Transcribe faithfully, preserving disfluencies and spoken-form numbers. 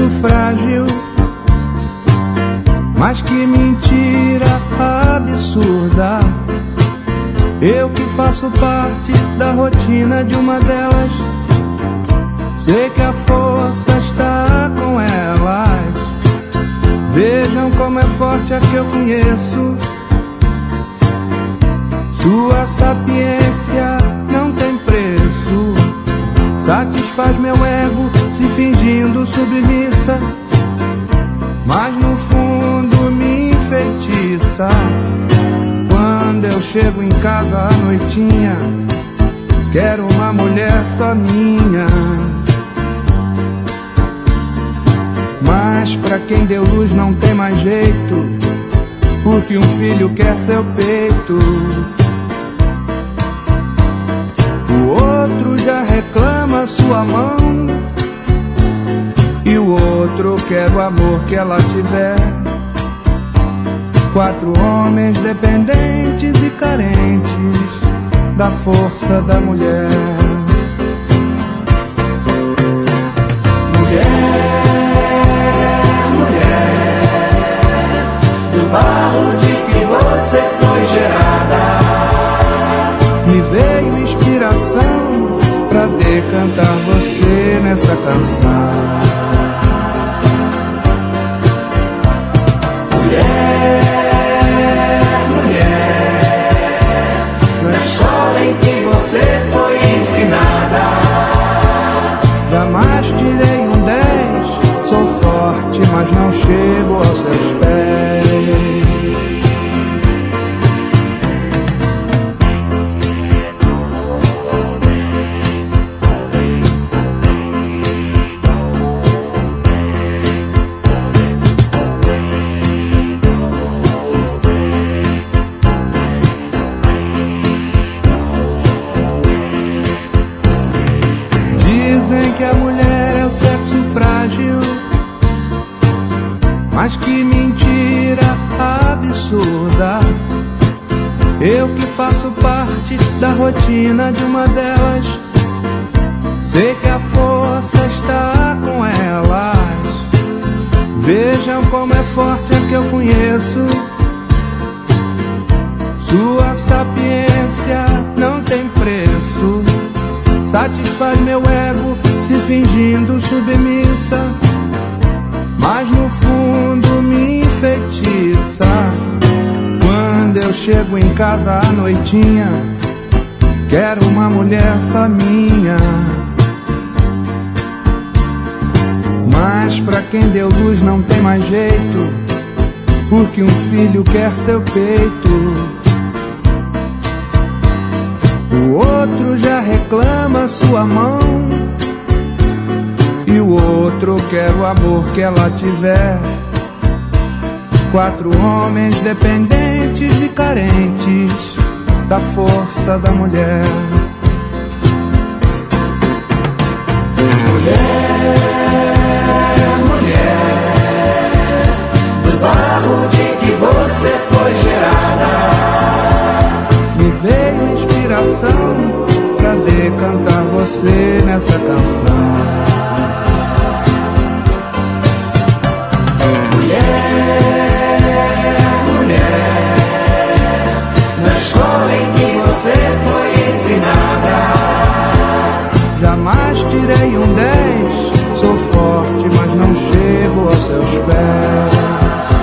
sexo frágil. Mas que mentira absurda. Eu que faço parte da rotina de uma delas, sei que a força está com elas. Vejam como é forte a que eu conheço. Sua sapiência não tem preço. Satisfaz meu ego se fingindo submissa, mas no fundo me enfeitiça. Quando eu chego em casa à noitinha, quero uma mulher só minha. Mas pra quem deu luz não tem mais jeito, porque um filho quer seu peito. O outro já reclama sua mão, e o outro quer o amor que ela tiver. Quatro homens dependentes e carentes da força da mulher. Mulher, mulher, do barro de que você foi gerada, me veio inspiração pra decantar você nessa canção. Mulher, em que você foi ensinada, jamais tirei um dez. Sou forte, mas não chego aos seus pés. Mas que mentira absurda. Eu que faço parte da rotina de uma delas, sei que a força está com elas. Vejam como é forte a que eu conheço. Sua sapiência não tem preço. Satisfaz meu ego se fingindo submissa, mas no fundo me enfeitiça. Quando eu chego em casa à noitinha, quero uma mulher só minha. Mas pra quem deu luz não tem mais jeito, porque um filho quer seu peito. O outro já reclama sua mão, e o outro quer o amor que ela tiver. Quatro homens dependentes e carentes da força da mulher. Mulher, mulher, do barro de que você foi gerada, me veio inspiração pra decantar você nessa canção. Jamais tirei um dez. Sou forte, mas não chego aos seus pés.